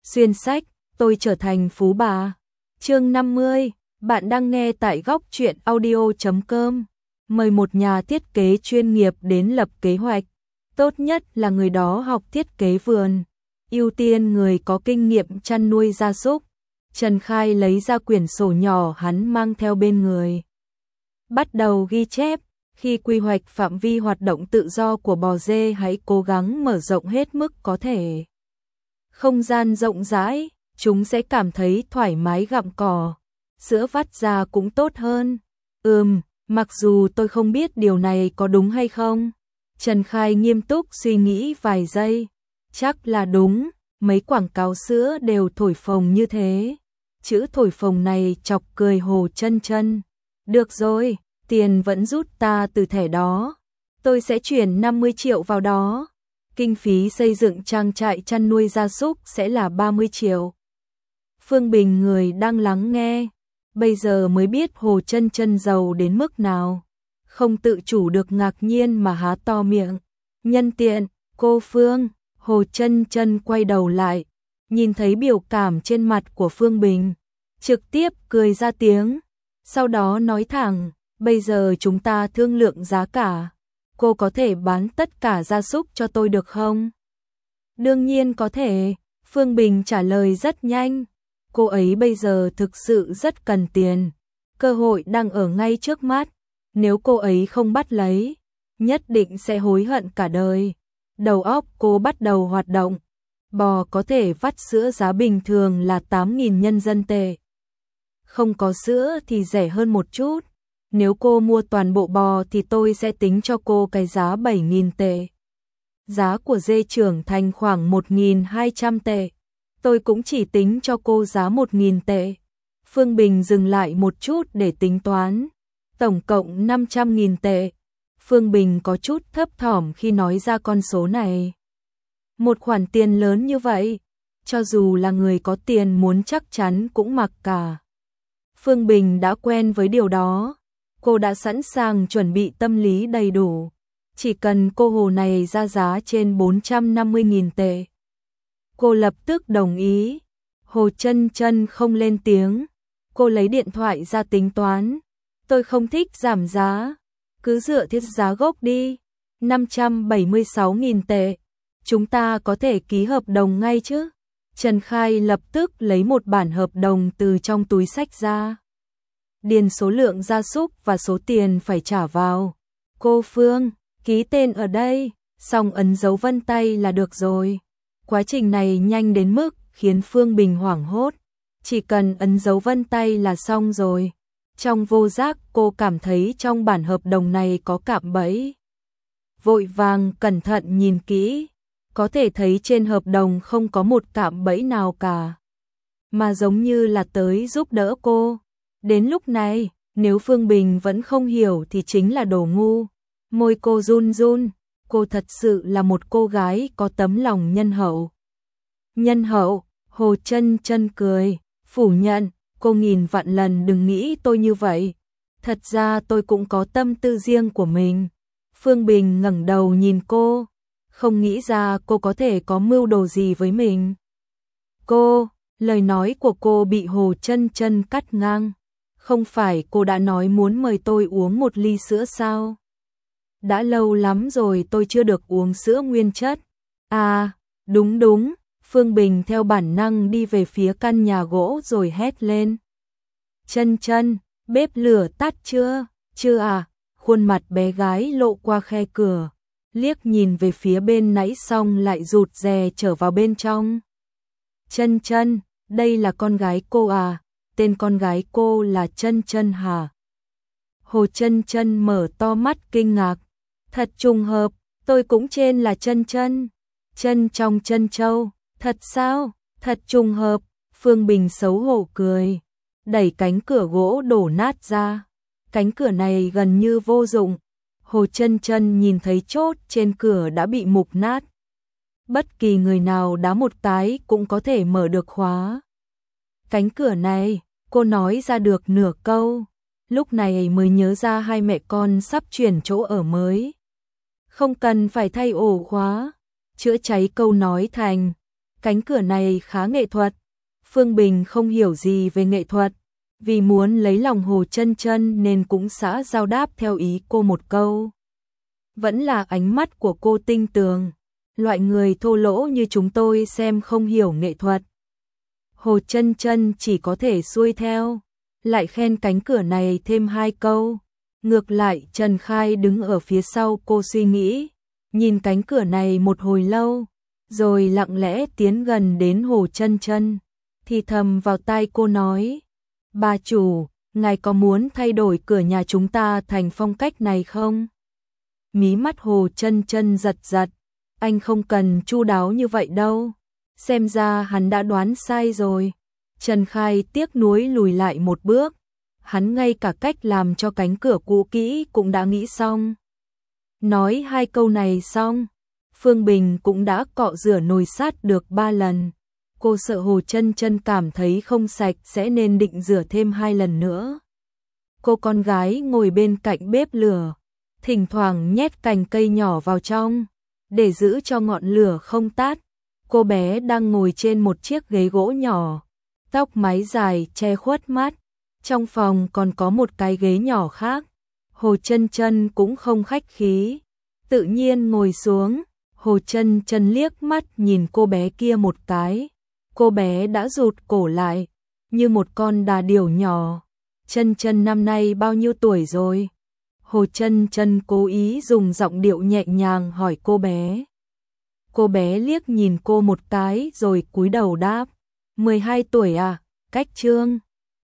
Xuyên sách, tôi trở thành phú bà. Chương 50, bạn đang nghe tại góc truyện audio.com. Mời một nhà thiết kế chuyên nghiệp đến lập kế hoạch. Tốt nhất là người đó học thiết kế vườn. Ưu tiên người có kinh nghiệm chăn nuôi gia súc. Trần Khai lấy ra quyển sổ nhỏ hắn mang theo bên người. Bắt đầu ghi chép, khi quy hoạch phạm vi hoạt động tự do của bò dê hãy cố gắng mở rộng hết mức có thể. Không gian rộng rãi, chúng sẽ cảm thấy thoải mái gặm cỏ. Sữa vắt ra cũng tốt hơn. Mặc dù tôi không biết điều này có đúng hay không. Trần Khai nghiêm túc suy nghĩ vài giây. Chắc là đúng, mấy quảng cáo sữa đều thổi phồng như thế. Chữ thổi phồng này chọc cười Hồ Chân Chân. Được rồi, tiền vẫn rút ta từ thẻ đó. Tôi sẽ chuyển 50 triệu vào đó. Kinh phí xây dựng trang trại chăn nuôi gia súc sẽ là 30 triệu. Phương Bình người đang lắng nghe, bây giờ mới biết Hồ Chân Chân giàu đến mức nào. Không tự chủ được ngạc nhiên mà há to miệng. Nhân tiện, cô Phương, Hồ Chân Chân quay đầu lại, nhìn thấy biểu cảm trên mặt của Phương Bình, trực tiếp cười ra tiếng, sau đó nói thẳng, bây giờ chúng ta thương lượng giá cả. Cô có thể bán tất cả gia súc cho tôi được không? Đương nhiên có thể, Phương Bình trả lời rất nhanh. Cô ấy bây giờ thực sự rất cần tiền. Cơ hội đang ở ngay trước mắt. Nếu cô ấy không bắt lấy, nhất định sẽ hối hận cả đời. Đầu óc cô bắt đầu hoạt động. Bò có thể vắt sữa giá bình thường là 8.000 nhân dân tệ. Không có sữa thì rẻ hơn một chút. Nếu cô mua toàn bộ bò thì tôi sẽ tính cho cô cái giá 7.000 tệ. Giá của dê trưởng thành khoảng 1.200 tệ. Tôi cũng chỉ tính cho cô giá 1.000 tệ. Phương Bình dừng lại một chút để tính toán. Tổng cộng 500.000 tệ. Phương Bình có chút thấp thỏm khi nói ra con số này. Một khoản tiền lớn như vậy, cho dù là người có tiền muốn chắc chắn cũng mặc cả. Phương Bình đã quen với điều đó. Cô đã sẵn sàng chuẩn bị tâm lý đầy đủ. Chỉ cần cô Hồ này ra giá trên 450.000 tệ. Cô lập tức đồng ý. Hồ Chân Chân không lên tiếng. Cô lấy điện thoại ra tính toán. Tôi không thích giảm giá. Cứ dựa theo giá gốc đi. 576.000 tệ. Chúng ta có thể ký hợp đồng ngay chứ? Trần Khai lập tức lấy một bản hợp đồng từ trong túi xách ra. Điền số lượng gia súc và số tiền phải trả vào. Cô Phương, ký tên ở đây, xong ấn dấu vân tay là được rồi. Quá trình này nhanh đến mức khiến Phương Bình hoảng hốt. Chỉ cần ấn dấu vân tay là xong rồi. Trong vô giác cô cảm thấy trong bản hợp đồng này có cạm bẫy. Vội vàng cẩn thận nhìn kỹ. Có thể thấy trên hợp đồng không có một cạm bẫy nào cả. Mà giống như là tới giúp đỡ cô. Đến lúc này, nếu Phương Bình vẫn không hiểu thì chính là đồ ngu. Môi cô run run, cô thật sự là một cô gái có tấm lòng nhân hậu. Nhân hậu, Hồ Chân Chân cười, phủ nhận, cô nghìn vạn lần đừng nghĩ tôi như vậy. Thật ra tôi cũng có tâm tư riêng của mình. Phương Bình ngẩng đầu nhìn cô, không nghĩ ra cô có thể có mưu đồ gì với mình. Cô, lời nói của cô bị Hồ Chân Chân cắt ngang. Không phải cô đã nói muốn mời tôi uống một ly sữa sao? Đã lâu lắm rồi tôi chưa được uống sữa nguyên chất. À, đúng, Phương Bình theo bản năng đi về phía căn nhà gỗ rồi hét lên. Chân Chân, bếp lửa tắt chưa? Chưa à? Khuôn mặt bé gái lộ qua khe cửa, liếc nhìn về phía bên nãy xong lại rụt rè trở vào bên trong. Chân Chân, đây là con gái cô à? Tên con gái cô là Chân Chân hả? Hồ Chân Chân mở to mắt kinh ngạc. Thật trùng hợp, tôi cũng tên là Chân Chân. Chân trong chân châu, thật sao? Thật trùng hợp, Phương Bình xấu hổ cười. Đẩy cánh cửa gỗ đổ nát ra. Cánh cửa này gần như vô dụng. Hồ Chân Chân nhìn thấy chốt trên cửa đã bị mục nát. Bất kỳ người nào đá một cái cũng có thể mở được khóa. Cánh cửa này, cô nói ra được nửa câu, lúc này mới nhớ ra hai mẹ con sắp chuyển chỗ ở mới. Không cần phải thay ổ khóa, chữa cháy câu nói thành cánh cửa này khá nghệ thuật. Phương Bình không hiểu gì về nghệ thuật, vì muốn lấy lòng Hồ Chân Chân nên cũng xã giao đáp theo ý cô một câu. Vẫn là ánh mắt của cô tinh tường, loại người thô lỗ như chúng tôi xem không hiểu nghệ thuật. Hồ Chân Chân chỉ có thể xuôi theo, lại khen cánh cửa này thêm 2 câu. Ngược lại Trần Khai đứng ở phía sau cô suy nghĩ, nhìn cánh cửa này một hồi lâu, rồi lặng lẽ tiến gần đến Hồ Chân Chân, thì thầm vào tai cô nói: "Bà chủ, ngài có muốn thay đổi cửa nhà chúng ta thành phong cách này không?" Mí mắt Hồ Chân Chân giật giật, anh không cần chu đáo như vậy đâu. Xem ra hắn đã đoán sai rồi. Trần Khai tiếc nuối lùi lại một bước, hắn ngay cả cách làm cho cánh cửa cũ kỹ cũng đã nghĩ xong. Nói 2 câu này xong, Phương Bình cũng đã cọ rửa nồi sát được 3 lần. Cô sợ Hồ Chân Chân cảm thấy không sạch sẽ nên định rửa thêm 2 lần nữa. Cô con gái ngồi bên cạnh bếp lửa, thỉnh thoảng nhét cành cây nhỏ vào trong, để giữ cho ngọn lửa không tắt. Cô bé đang ngồi trên một chiếc ghế gỗ nhỏ, tóc mái dài che khuất mắt. Trong phòng còn có một cái ghế nhỏ khác. Hồ Chân Chân cũng không khách khí, tự nhiên ngồi xuống. Hồ Chân Chân liếc mắt nhìn cô bé kia một cái. Cô bé đã rụt cổ lại, như một con đà điểu nhỏ. Chân Chân năm nay bao nhiêu tuổi rồi? Hồ Chân Chân cố ý dùng giọng điệu nhẹ nhàng hỏi cô bé. Cô bé liếc nhìn cô một cái rồi cúi đầu đáp: 12 tuổi à, cách chương.